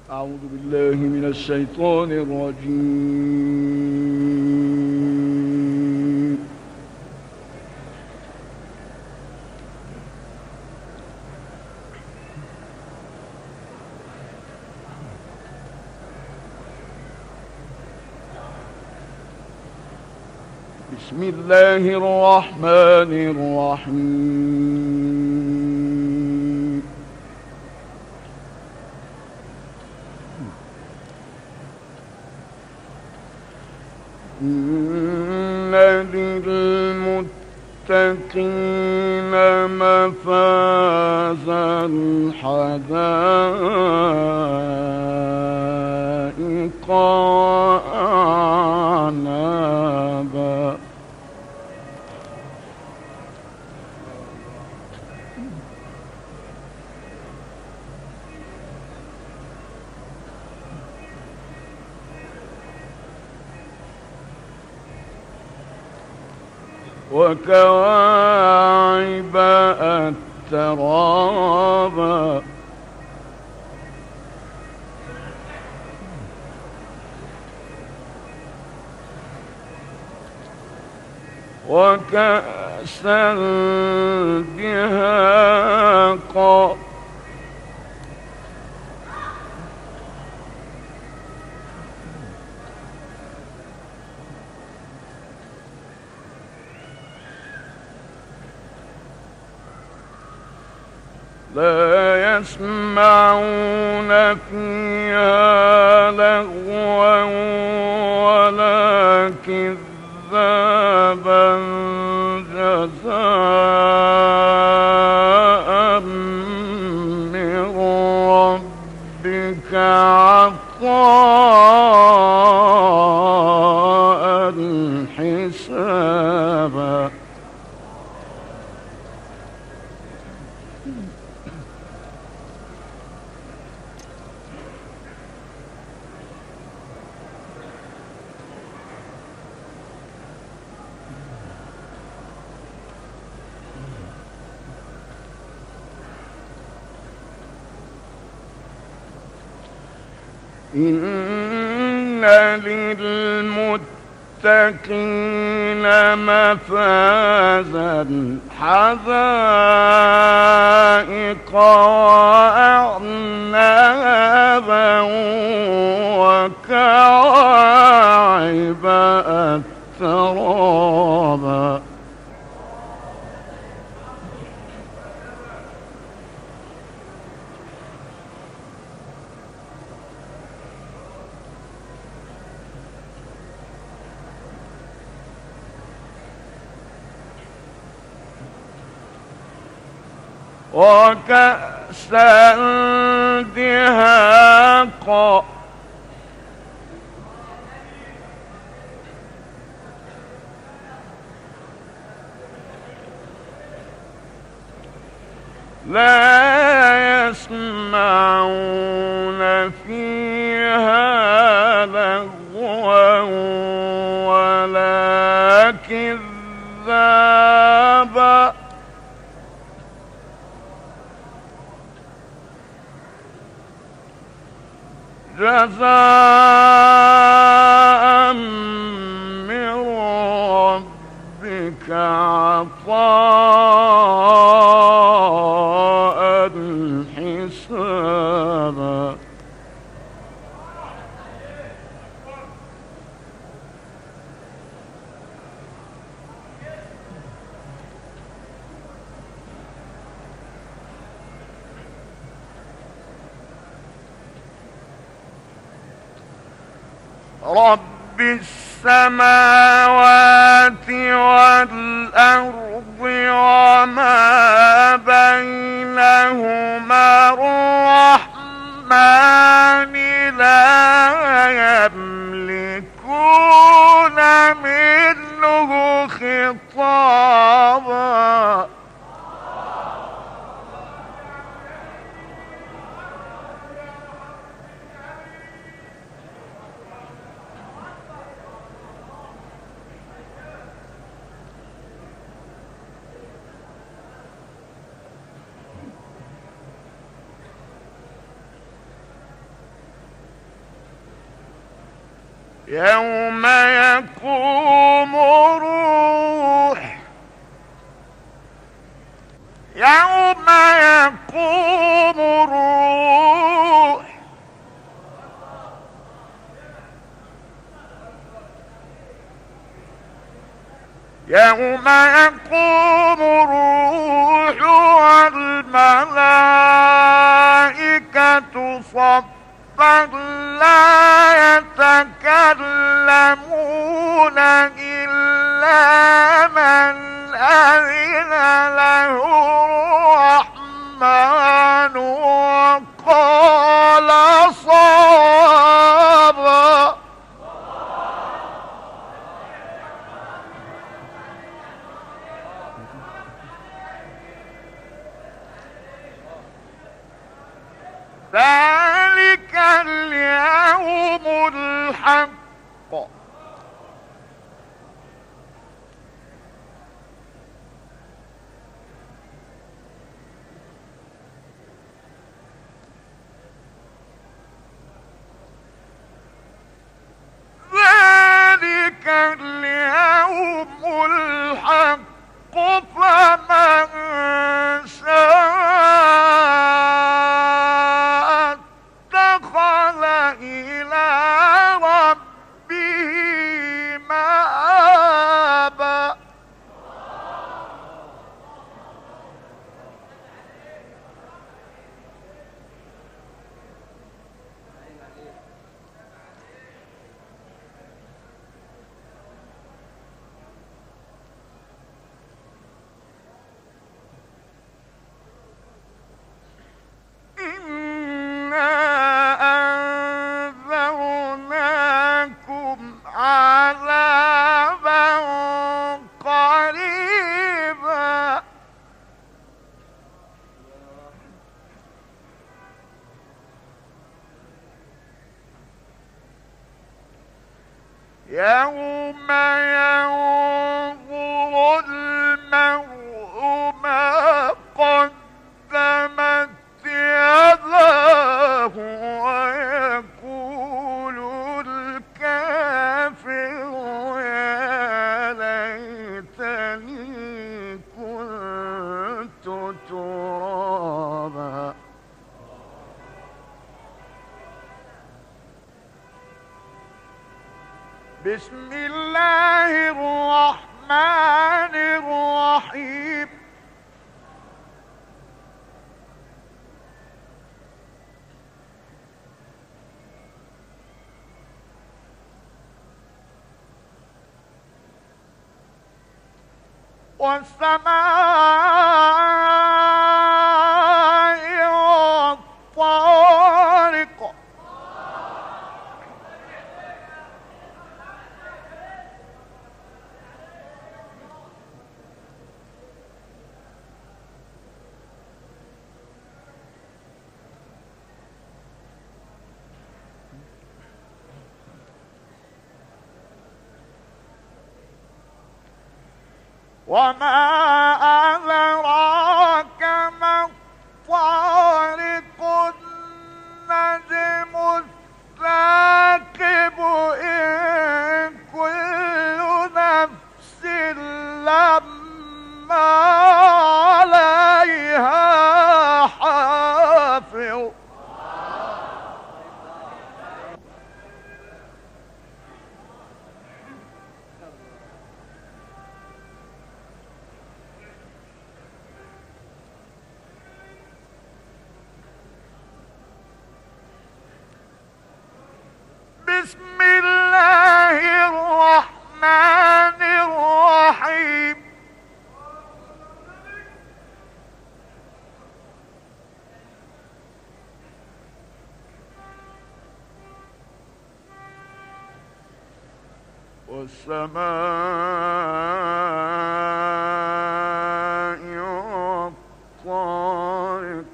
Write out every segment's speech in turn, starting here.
أعوذ بالله من الشيطان الرجيم. بسم الله الرحمن الرحيم. إن للمتقين مفازا حدائق وأعنابا وكواعب أترابا وكأسا دهاقا لا يسمعون فيها لغوا ولا كذابا جزاء من ربك عطاء حسابا. إن للمتقين مفازا حدائق وأعنابا وكواعب أترابا وكأسا دهاقا لا يسمعون فيها لغوا ولا كذابا جزاء من ربك عطاء حسابا. رب السماوات والأرض وما بينهما الرحمن لا يملكون منه خطابا. يوم يقوم الروح يوم يقوم الروح يوم يقوم الروح والملائكة صفا لا يتكلمون إلا من أذن له الرحمن وقال صوابا. ذلك اليوم الحق ذلك اليوم الحق فمن شاء اتخذ إلى ربه مآبا. إنا أنذرناكم عذابا قريبا يوم ينظر المرء ما قدمت يداه ويقول الكافر يا ليتني كنت ترابا. بسم الله الرحمن الرحيم. والسماء والطارق وما أدراك ما الطارق النجم الثاقب إن كل نفس لما عليها حافظ. بسم الله الرحمن الرحيم. والسماء والطارق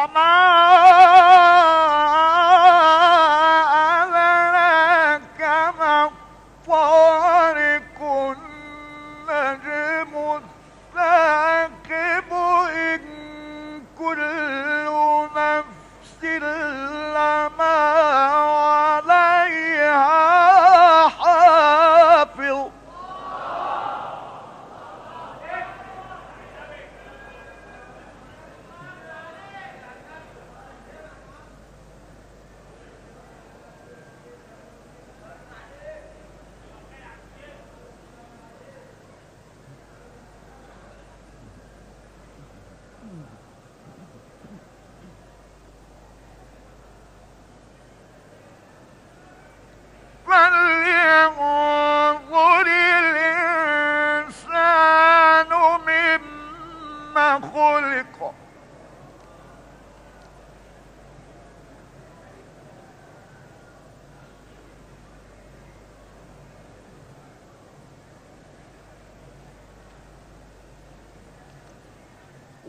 وما أدراك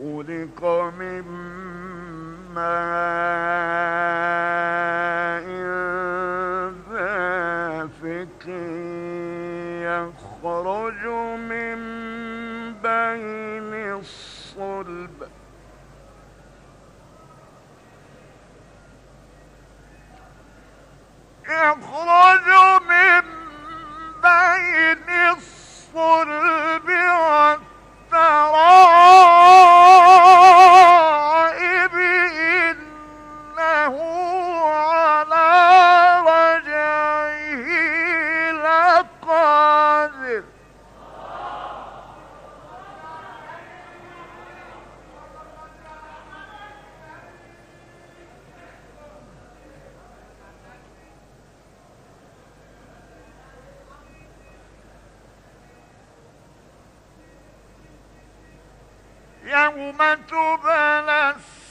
خلق من ماء دافق يخرج من بين الصلب يخرج من بين الصلب والترائب إنه على رجعه لقادر يوم تبلى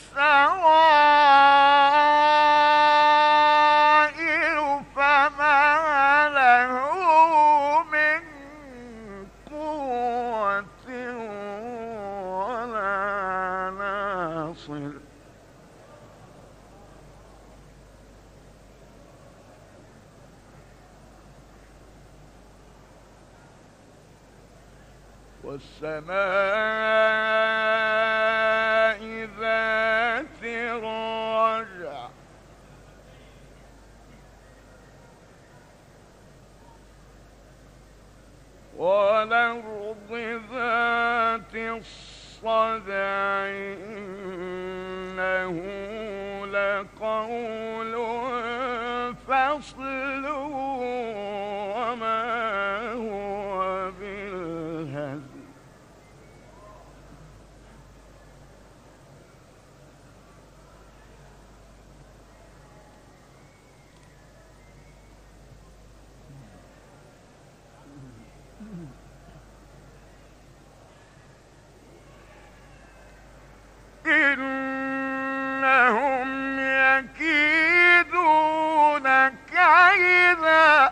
السرائر فما له من قوة ولا ناصر والسماء ذات الرجع والأرض ذات الصدع إنه لقول فصل وما هو بالهزل إنهم يكيدون كيدا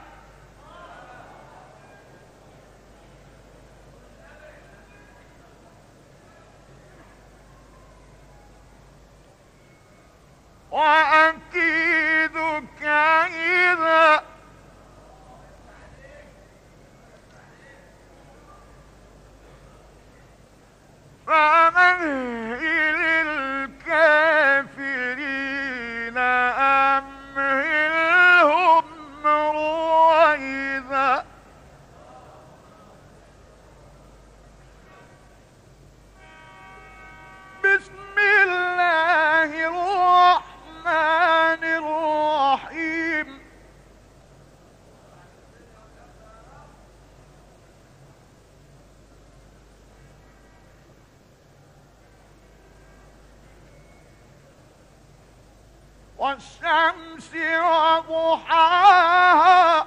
وأكيد كيدا فمهل الكافرين أمهلهم رويدا بسم الله الرحمن الرحيم والشمس وضحاها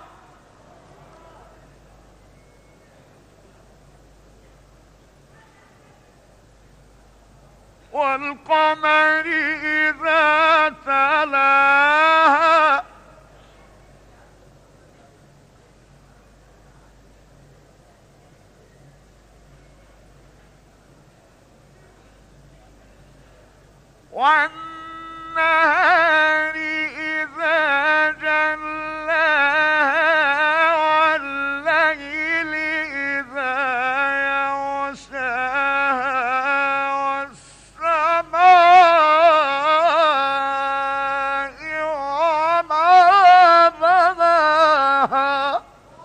والقمر إذا تلاها والنهار إذا جلاها والليل إذا يغشاها والسماء وما بناها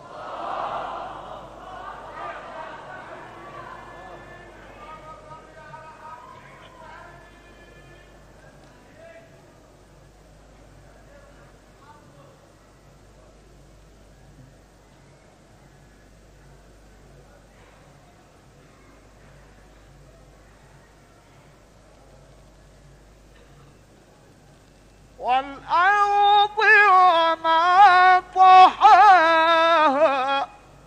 والأرض وما طحاها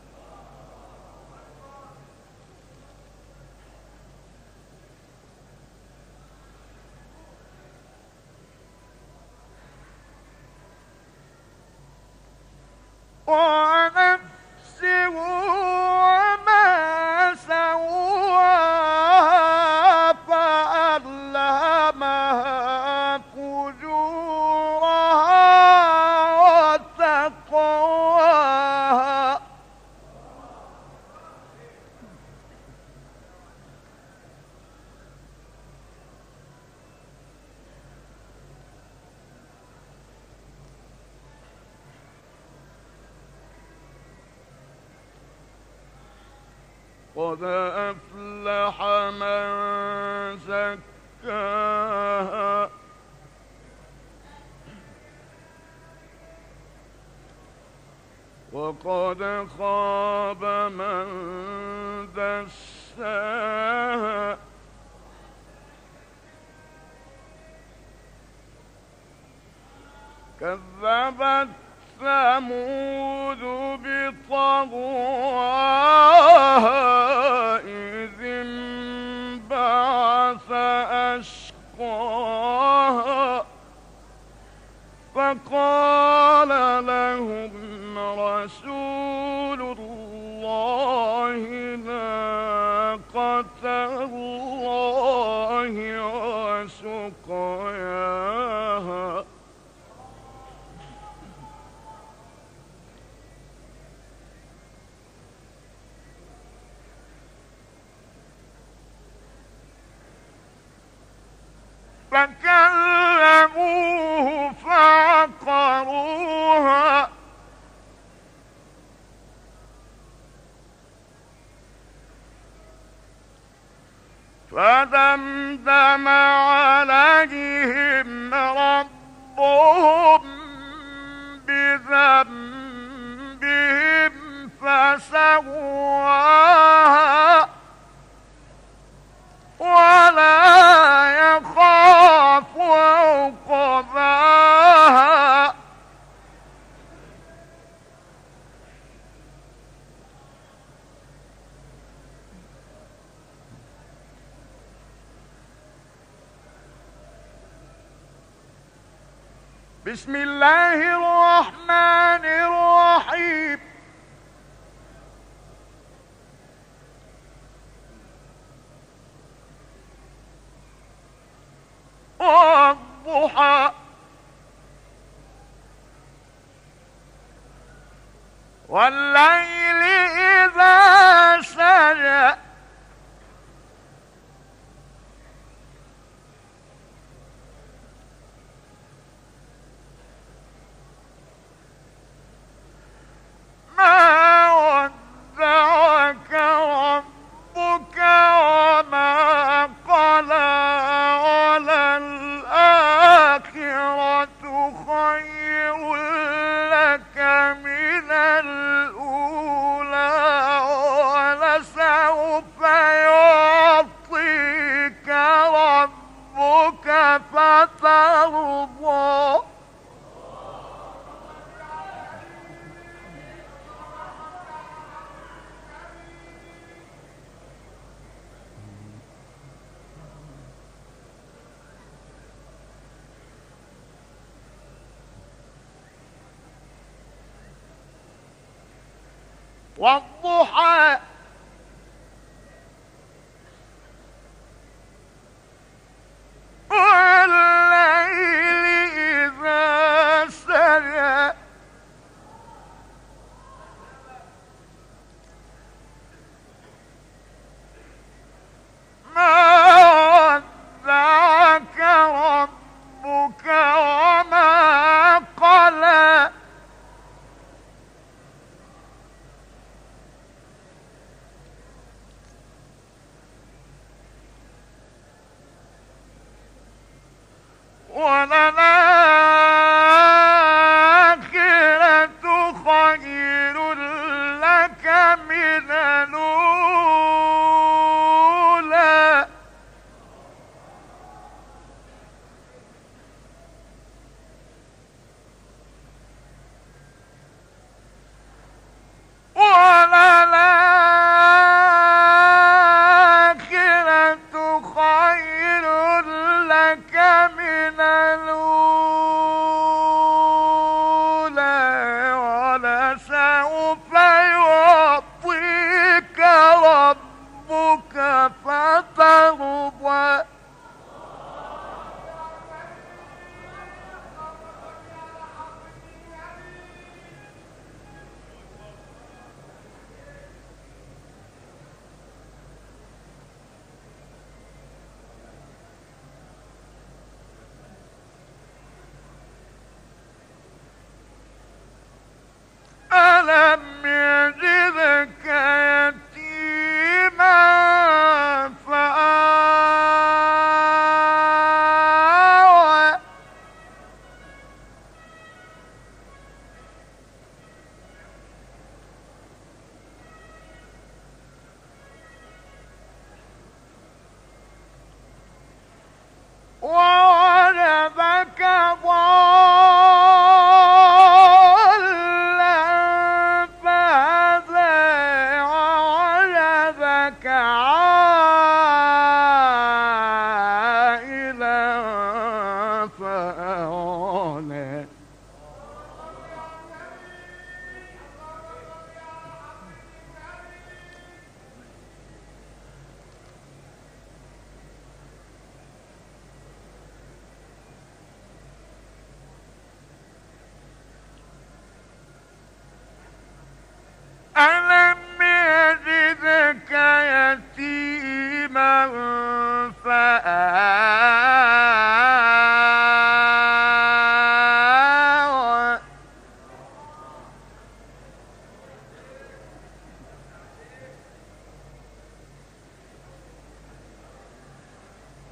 ونفس وما سواها قد أفلح من زكاها وقد خاب من دساها كذبت ثمود بطغواها إذ انبعث أشقاها فقال لهم رسول الله ناقة الله وسقياها فكذبوه فعقروها فدمدم عليهم ربهم بذنبهم فسواها ولا يخاف عقباها بسم الله الرحمن الرحيم والضحى والليل إذا سجى ما ودعك ربك وما قلى وللآخرة خير لك من الأولى ولسوف يعطيك ربك فترضى والضحى والليل إذا سجى ما ودعك ربك وما قلى وللآخرة خير لك من الأولى وللآخرة خير لك من الأولى ولسوف يعطيك ربك فترضى ألم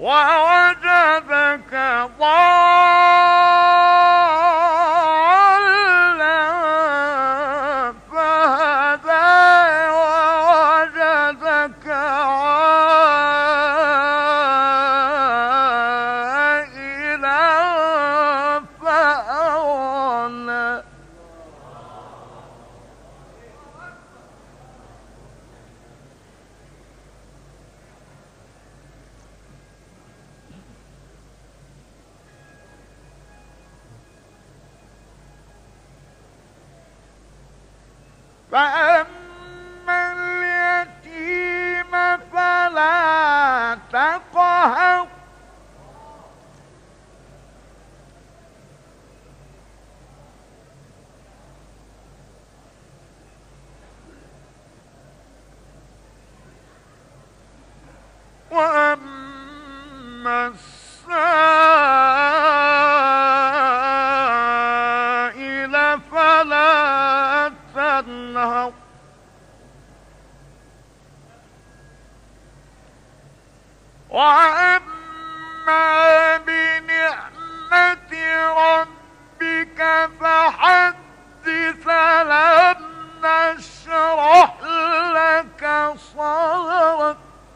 ووجدك ضالا فهدى ووجدك عائلا فأغنى. فأما اليتيم فلا تقهر وأما السائل فلا تنهر وأما بنعمة ربك فحدث. ألم نشرح لك صدرك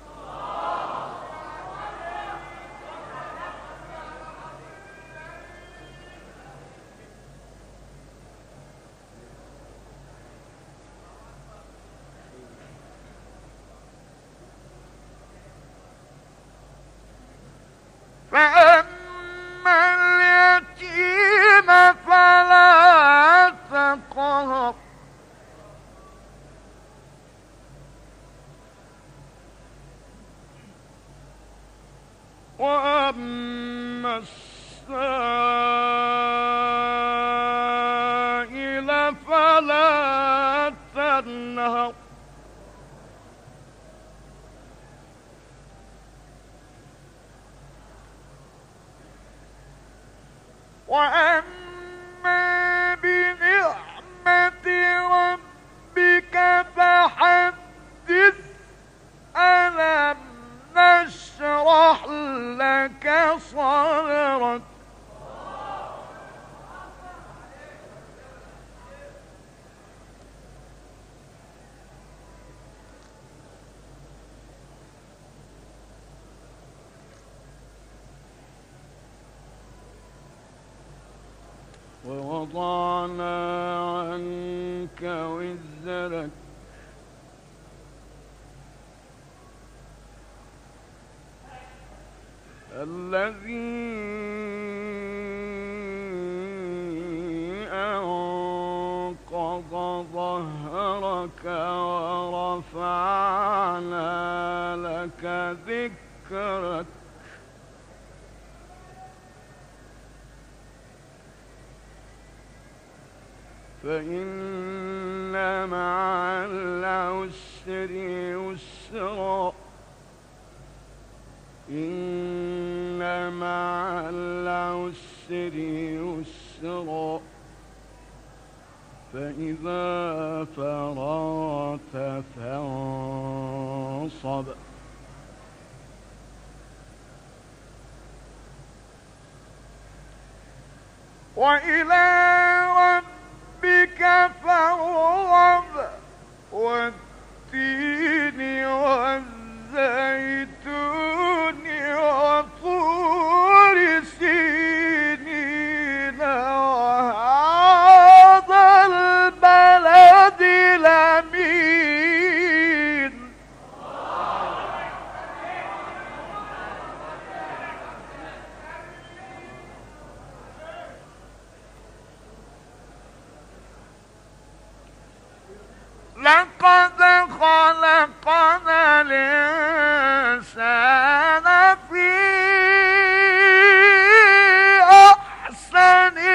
فأما اليتيم فلا تقهر وأما السائل فلا تنهر وأما بنعمة ربك فحدث. ألم نشرح لك صدرك ووضعنا عنك وزرك الذي أنقض ظهرك ورفعنا لك ذكرك فإن مع العسر يسرا إن مع العسر يسرا فإذا فرغت فانصب وإلى ربك فارغب والتين والزيتون وطور سينين وهذا البلد الأمين لقد خلقنا الإنسان في أحسن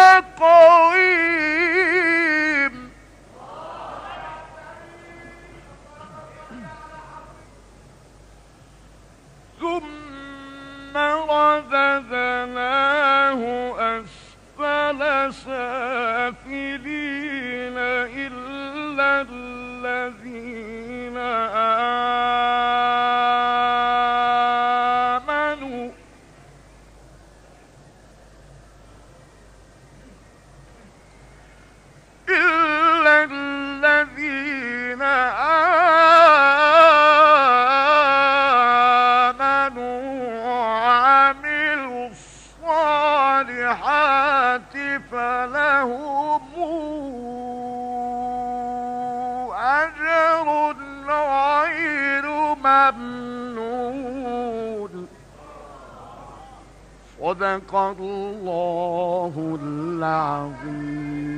تقويم ثم رددناه أسفل سافلين إلا الذين آمنوا ممنون. صدق الله العظيم.